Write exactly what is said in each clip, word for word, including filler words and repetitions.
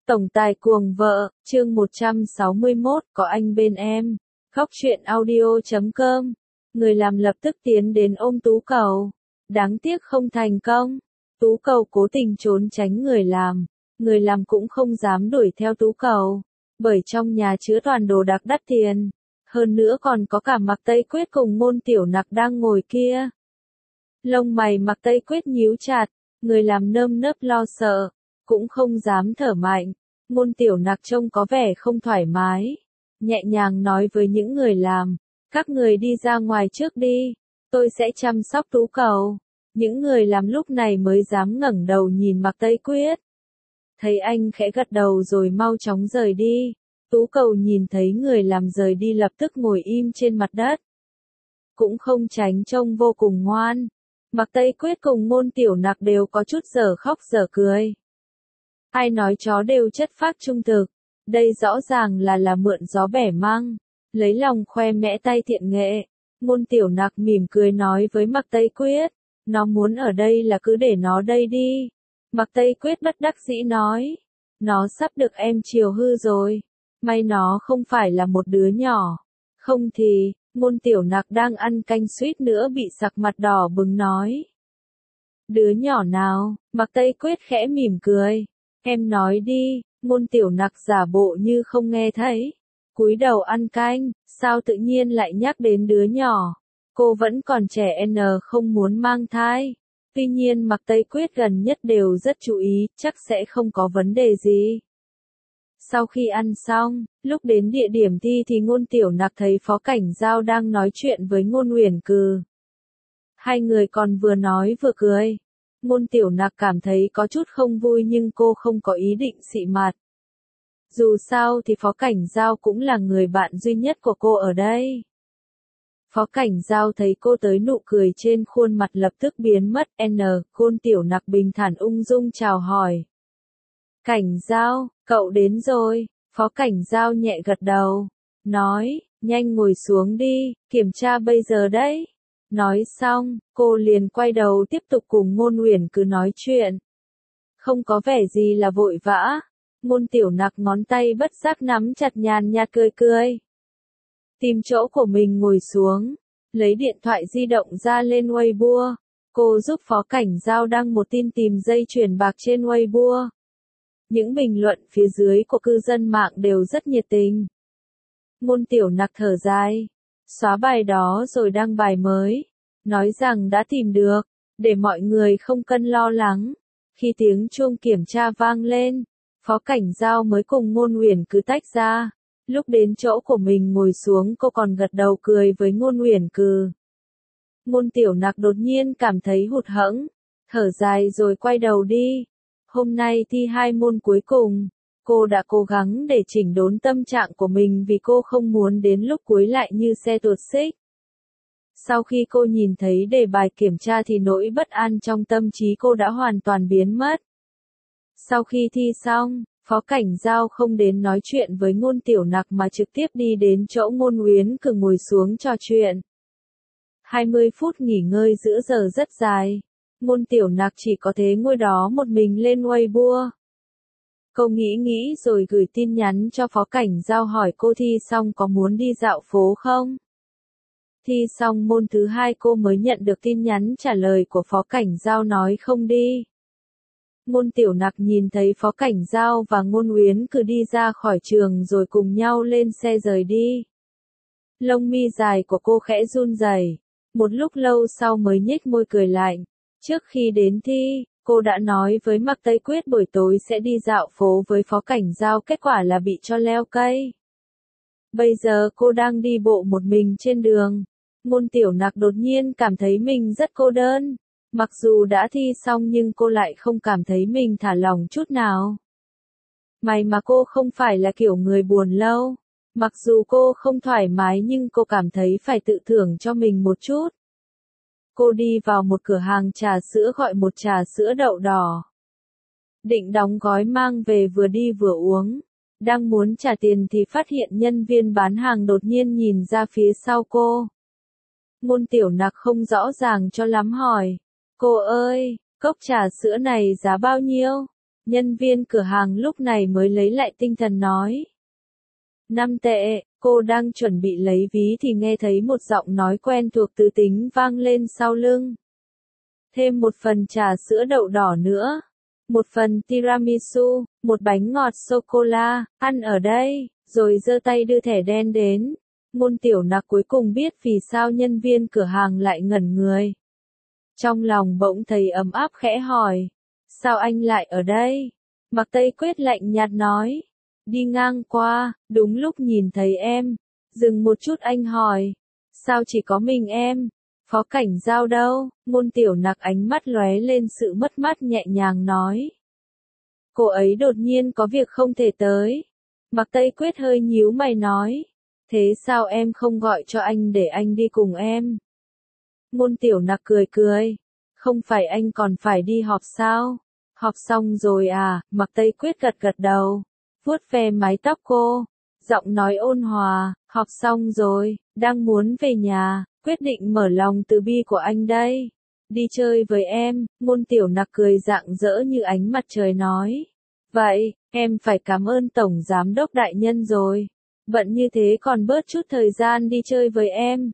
Tổng tài cuồng vợ, chương một trăm sáu mươi mốt, có anh bên em. Khóc chuyện audio chấm com. Người làm lập tức tiến đến ôm Tú Cầu. Đáng tiếc không thành công. Tú Cầu cố tình trốn tránh người làm. Người làm cũng không dám đuổi theo Tú Cầu. Bởi trong nhà chứa toàn đồ đạc đắt tiền. Hơn nữa còn có cả Mạc Tây Quyết cùng Ngôn Tiểu Nặc đang ngồi kia. Lông mày Mạc Tây Quyết nhíu chặt. Người làm nơm nớp lo sợ. Cũng không dám thở mạnh. Ngôn Tiểu Nặc trông có vẻ không thoải mái. Nhẹ nhàng nói với những người làm. Các người đi ra ngoài trước đi. Tôi sẽ chăm sóc Tú Cầu. Những người làm lúc này mới dám ngẩng đầu nhìn Mạc Tây Quyết. Thấy anh khẽ gật đầu rồi mau chóng rời đi. Tú Cầu nhìn thấy người làm rời đi lập tức ngồi im trên mặt đất. Cũng không tránh trông vô cùng ngoan. Mạc Tây Quyết cùng Ngôn Tiểu Nặc đều có chút dở khóc dở cười. Ai nói chó đều chất phác trung thực. Đây rõ ràng là là mượn gió bẻ măng. Lấy lòng khoe mẽ tay thiện nghệ. Ngôn Tiểu Nặc mỉm cười nói với Mạc Tây Quyết. Nó muốn ở đây là cứ để nó đây đi. Mạc Tây Quyết bất đắc dĩ nói. Nó sắp được em chiều hư rồi. May nó không phải là một đứa nhỏ. Không thì, Ngôn Tiểu Nặc đang ăn canh suýt nữa bị sặc mặt đỏ bừng nói. Đứa nhỏ nào? Mạc Tây Quyết khẽ mỉm cười. Em nói đi. Ngôn Tiểu Nặc giả bộ như không nghe thấy. Cúi đầu ăn canh, sao tự nhiên lại nhắc đến đứa nhỏ. Cô vẫn còn trẻ n không muốn mang thai. Tuy nhiên Mạc Tây Quyết gần nhất đều rất chú ý, chắc sẽ không có vấn đề gì. Sau khi ăn xong, lúc đến địa điểm thi thì Ngôn Tiểu Nặc thấy Phó Cảnh Giao đang nói chuyện với Ngôn Uyển Cừ. Hai người còn vừa nói vừa cười. Ngôn Tiểu Nặc cảm thấy có chút không vui nhưng cô không có ý định xị mặt. Dù sao thì Phó Cảnh Giao cũng là người bạn duy nhất của cô ở đây. Phó Cảnh Giao thấy cô tới nụ cười trên khuôn mặt lập tức biến mất. N, Ngôn Tiểu Nặc bình thản ung dung chào hỏi. Cảnh Giao, cậu đến rồi. Phó Cảnh Giao nhẹ gật đầu. Nói, nhanh ngồi xuống đi, kiểm tra bây giờ đấy. Nói xong, cô liền quay đầu tiếp tục cùng Ngôn Uyển Cừ nói chuyện. Không có vẻ gì là vội vã. Ngôn Tiểu Nặc ngón tay bất giác nắm chặt nhàn nhạt cười cười. Tìm chỗ của mình ngồi xuống. Lấy điện thoại di động ra lên Weibo. Cô giúp Phó Cảnh Giao đăng một tin tìm dây chuyền bạc trên Weibo. Những bình luận phía dưới của cư dân mạng đều rất nhiệt tình. Ngôn Tiểu Nặc thở dài. Xóa bài đó rồi đăng bài mới. Nói rằng đã tìm được. Để mọi người không cần lo lắng. Khi tiếng chuông kiểm tra vang lên. Phó Cảnh Giao mới cùng Ngôn Uyển Cừ tách ra. Lúc đến chỗ của mình ngồi xuống cô còn gật đầu cười với Ngôn Uyển Cừ. Ngôn Tiểu Nặc đột nhiên cảm thấy hụt hẫng. Thở dài rồi quay đầu đi. Hôm nay thi hai môn cuối cùng. Cô đã cố gắng để chỉnh đốn tâm trạng của mình vì cô không muốn đến lúc cuối lại như xe tuột xích. Sau khi cô nhìn thấy đề bài kiểm tra thì nỗi bất an trong tâm trí cô đã hoàn toàn biến mất. Sau khi thi xong, Phó Cảnh Giao không đến nói chuyện với Ngôn Tiểu Nặc mà trực tiếp đi đến chỗ Ngôn Uyển Cừ ngồi xuống trò chuyện. hai mươi phút nghỉ ngơi giữa giờ rất dài. Ngôn Tiểu Nặc chỉ có thể ngồi đó một mình lên Weibo. Cô nghĩ nghĩ rồi gửi tin nhắn cho Phó Cảnh Giao hỏi cô thi xong có muốn đi dạo phố không? Thi xong môn thứ hai cô mới nhận được tin nhắn trả lời của Phó Cảnh Giao nói không đi. Ngôn Tiểu Nặc nhìn thấy Phó Cảnh Giao và Ngôn Uyển Cừ đi ra khỏi trường rồi cùng nhau lên xe rời đi. Lông mi dài của cô khẽ run rẩy. Một lúc lâu sau mới nhếch môi cười lạnh. Trước khi đến thi, cô đã nói với Mạc Tây Quyết buổi tối sẽ đi dạo phố với Phó Cảnh Giao, kết quả là bị cho leo cây. Bây giờ cô đang đi bộ một mình trên đường. Ngôn Tiểu Nặc đột nhiên cảm thấy mình rất cô đơn. Mặc dù đã thi xong nhưng cô lại không cảm thấy mình thả lỏng chút nào. May mà cô không phải là kiểu người buồn lâu. Mặc dù cô không thoải mái nhưng cô cảm thấy phải tự thưởng cho mình một chút. Cô đi vào một cửa hàng trà sữa gọi một trà sữa đậu đỏ. Định đóng gói mang về vừa đi vừa uống. Đang muốn trả tiền thì phát hiện nhân viên bán hàng đột nhiên nhìn ra phía sau cô. Ngôn Tiểu Nặc không rõ ràng cho lắm hỏi. Cô ơi, cốc trà sữa này giá bao nhiêu? Nhân viên cửa hàng lúc này mới lấy lại tinh thần nói. Năm tệ, cô đang chuẩn bị lấy ví thì nghe thấy một giọng nói quen thuộc từ tính vang lên sau lưng. Thêm một phần trà sữa đậu đỏ nữa. Một phần tiramisu, một bánh ngọt sô-cô-la, ăn ở đây, rồi giơ tay đưa thẻ đen đến. Ngôn Tiểu Nặc cuối cùng biết vì sao nhân viên cửa hàng lại ngẩn người. Trong lòng bỗng thấy ấm áp khẽ hỏi. Sao anh lại ở đây? Mạc Tây Quyết lạnh nhạt nói. Đi ngang qua, đúng lúc nhìn thấy em. Dừng một chút anh hỏi. Sao chỉ có mình em? Phó Cảnh Giao đâu? Ngôn Tiểu Nặc ánh mắt lóe lên sự mất mát nhẹ nhàng nói. Cô ấy đột nhiên có việc không thể tới. Mạc Tây Quyết hơi nhíu mày nói. Thế sao em không gọi cho anh để anh đi cùng em? Ngôn Tiểu Nặc cười cười. Không phải anh còn phải đi họp sao? Họp xong rồi à? Mạc Tây Quyết gật gật đầu. Vuốt ve mái tóc cô. Giọng nói ôn hòa. Họp xong rồi, đang muốn về nhà. Quyết định mở lòng từ bi của anh đây. Đi chơi với em. Ngôn Tiểu Nặc cười rạng rỡ như ánh mặt trời nói. Vậy, em phải cảm ơn Tổng Giám đốc đại nhân rồi. Bận như thế còn bớt chút thời gian đi chơi với em.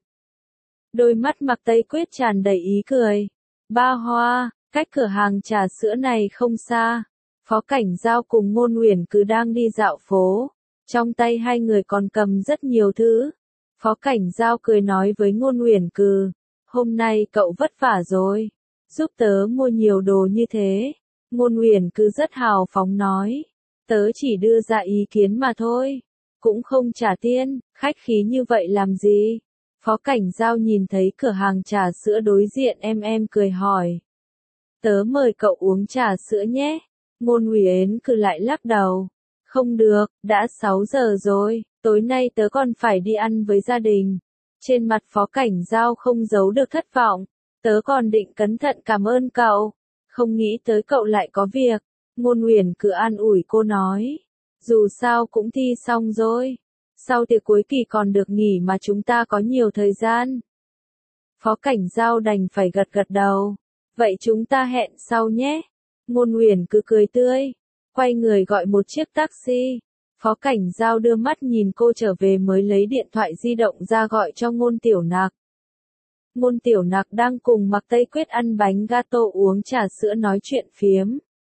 Đôi mắt Mạc Tây Quyết tràn đầy ý cười. Ba Hoa, cách cửa hàng trà sữa này không xa. Phó Cảnh Giao cùng Ngôn Uyển cứ đang đi dạo phố. Trong tay hai người còn cầm rất nhiều thứ. Phó Cảnh Giao cười nói với Ngôn Uyển Cừ. Hôm nay cậu vất vả rồi. Giúp tớ mua nhiều đồ như thế. Ngôn Uyển Cừ rất hào phóng nói. Tớ chỉ đưa ra ý kiến mà thôi. Cũng không trả tiền, khách khí như vậy làm gì? Phó Cảnh Giao nhìn thấy cửa hàng trà sữa đối diện em em cười hỏi. Tớ mời cậu uống trà sữa nhé. Ngôn Uyển Cừ lại lắc đầu. Không được, đã sáu giờ rồi, tối nay tớ còn phải đi ăn với gia đình. Trên mặt Phó Cảnh Giao không giấu được thất vọng. Tớ còn định cẩn thận cảm ơn cậu. Không nghĩ tới cậu lại có việc. Ngôn Uyển Cừ an ủi cô nói. Dù sao cũng thi xong rồi. Sau tiệc cuối kỳ còn được nghỉ mà chúng ta có nhiều thời gian. Phó Cảnh Giao đành phải gật gật đầu. Vậy chúng ta hẹn sau nhé. Ngôn Uyển Cừ cười tươi. Quay người gọi một chiếc taxi. Phó Cảnh Giao đưa mắt nhìn cô trở về mới lấy điện thoại di động ra gọi cho Ngôn Tiểu Nặc. Ngôn Tiểu Nặc đang cùng Mạc Tây Quyết ăn bánh gato uống trà sữa nói chuyện phiếm.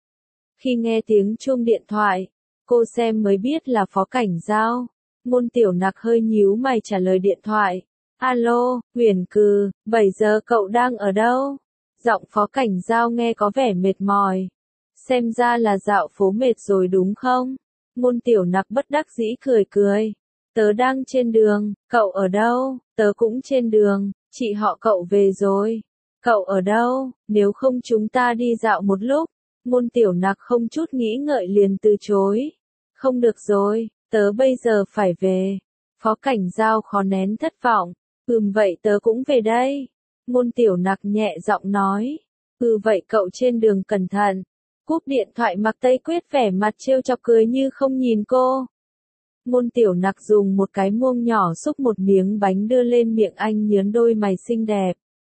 Khi nghe tiếng chuông điện thoại, cô xem mới biết là Phó Cảnh Giao. Ngôn Tiểu Nặc hơi nhíu mày trả lời điện thoại. Alo, Uyển Cừ, bảy giờ cậu đang ở đâu? Giọng Phó Cảnh Giao nghe có vẻ mệt mỏi. Xem ra là dạo phố mệt rồi đúng không? Ngôn Tiểu Nặc bất đắc dĩ cười cười. Tớ đang trên đường, cậu ở đâu? Tớ cũng trên đường, chị họ cậu về rồi. Cậu ở đâu? Nếu không chúng ta đi dạo một lúc. Ngôn Tiểu Nặc không chút nghĩ ngợi liền từ chối. Không được rồi, tớ bây giờ phải về. Phó Cảnh Giao khó nén thất vọng. Ừm vậy tớ cũng về đây. Ngôn Tiểu Nặc nhẹ giọng nói. Ừ vậy cậu trên đường cẩn thận. Cúp điện thoại Mạc Tây Quyết vẻ mặt trêu chọc cười như không nhìn cô. Ngôn Tiểu Nặc dùng một cái muông nhỏ xúc một miếng bánh đưa lên miệng anh nhớn đôi mày xinh đẹp.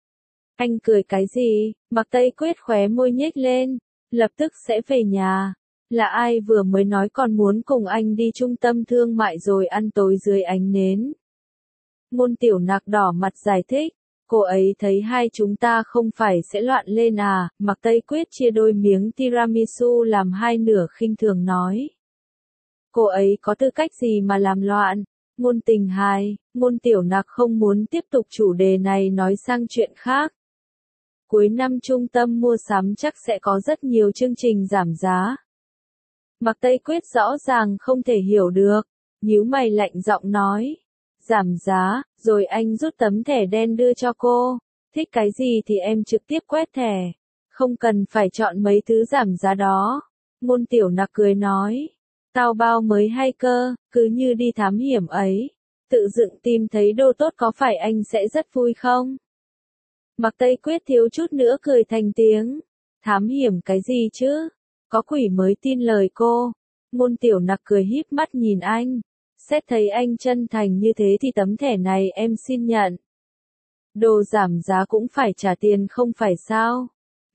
Anh cười cái gì? Mạc Tây Quyết khóe môi nhếch lên. Lập tức sẽ về nhà. Là ai vừa mới nói còn muốn cùng anh đi trung tâm thương mại rồi ăn tối dưới ánh nến. Ngôn Tiểu Nặc đỏ mặt giải thích. Cô ấy thấy hai chúng ta không phải sẽ loạn lên à? Mạc Tây Quyết chia đôi miếng tiramisu làm hai nửa khinh thường nói. Cô ấy có tư cách gì mà làm loạn? Ngôn Tình hài, Ngôn Tiểu Nặc không muốn tiếp tục chủ đề này nói sang chuyện khác. Cuối năm trung tâm mua sắm chắc sẽ có rất nhiều chương trình giảm giá. Mạc Tây Quyết rõ ràng không thể hiểu được, nhíu mày lạnh giọng nói. Giảm giá, rồi anh rút tấm thẻ đen đưa cho cô. Thích cái gì thì em trực tiếp quét thẻ. Không cần phải chọn mấy thứ giảm giá đó. Ngôn Tiểu Nặc cười nói. Tao bao mới hay cơ, cứ như đi thám hiểm ấy. Tự dựng tìm thấy đồ tốt có phải anh sẽ rất vui không? Mạc Tây Quyết thiếu chút nữa cười thành tiếng. Thám hiểm cái gì chứ? Có quỷ mới tin lời cô. Ngôn Tiểu Nặc cười híp mắt nhìn anh. Xét thấy anh chân thành như thế thì tấm thẻ này em xin nhận. Đồ giảm giá cũng phải trả tiền không phải sao?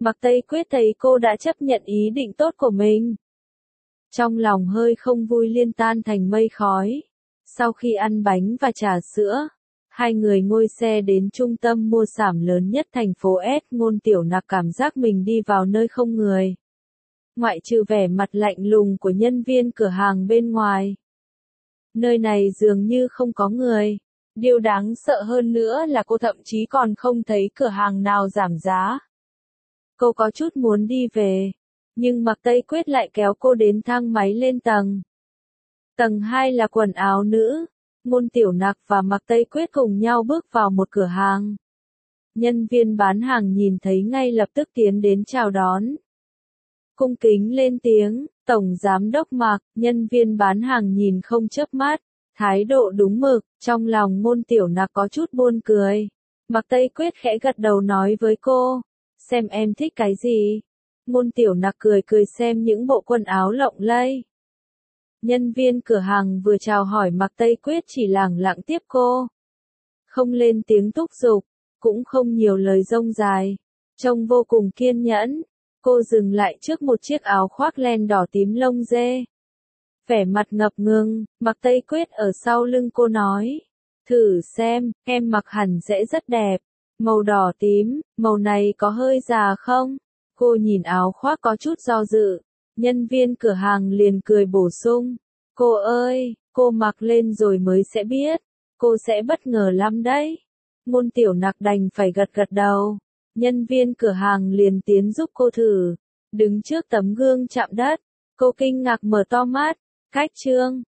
Mạc Tây Quyết thấy cô đã chấp nhận ý định tốt của mình. Trong lòng hơi không vui liên tan thành mây khói. Sau khi ăn bánh và trà sữa, hai người ngồi xe đến trung tâm mua sắm lớn nhất thành phố S. Ngôn Tiểu Nặc cảm giác mình đi vào nơi không người. Ngoại trừ vẻ mặt lạnh lùng của nhân viên cửa hàng bên ngoài, nơi này dường như không có người. Điều đáng sợ hơn nữa là cô thậm chí còn không thấy cửa hàng nào giảm giá. Cô có chút muốn đi về, nhưng Mạc Tây Quyết lại kéo cô đến thang máy lên tầng. Tầng hai là quần áo nữ. Ngôn Tiểu Nặc và Mạc Tây Quyết cùng nhau bước vào một cửa hàng. Nhân viên bán hàng nhìn thấy ngay lập tức tiến đến chào đón. Cung kính lên tiếng, Tổng Giám đốc Mạc. Nhân viên bán hàng nhìn không chớp mắt, thái độ đúng mực. Trong lòng Ngôn Tiểu Nặc có chút buồn cười. Mạc Tây Quyết khẽ gật đầu nói với cô, xem em thích cái gì. Ngôn Tiểu Nặc cười cười xem những bộ quần áo lộng lẫy. Nhân viên cửa hàng vừa chào hỏi Mạc Tây Quyết chỉ lẳng lặng tiếp cô. Không lên tiếng thúc giục, cũng không nhiều lời rông dài. Trông vô cùng kiên nhẫn, cô dừng lại trước một chiếc áo khoác len đỏ tím lông dê. Vẻ mặt ngập ngừng, Mạc Tây Quyết ở sau lưng cô nói. Thử xem, em mặc hẳn sẽ rất đẹp. Màu đỏ tím, màu này có hơi già không? Cô nhìn áo khoác có chút do dự. Nhân viên cửa hàng liền cười bổ sung. Cô ơi, cô mặc lên rồi mới sẽ biết. Cô sẽ bất ngờ lắm đấy. Ngôn Tiểu Nặc đành phải gật gật đầu. Nhân viên cửa hàng liền tiến giúp cô thử. Đứng trước tấm gương chạm đất, cô kinh ngạc mở to mắt. Cách trương,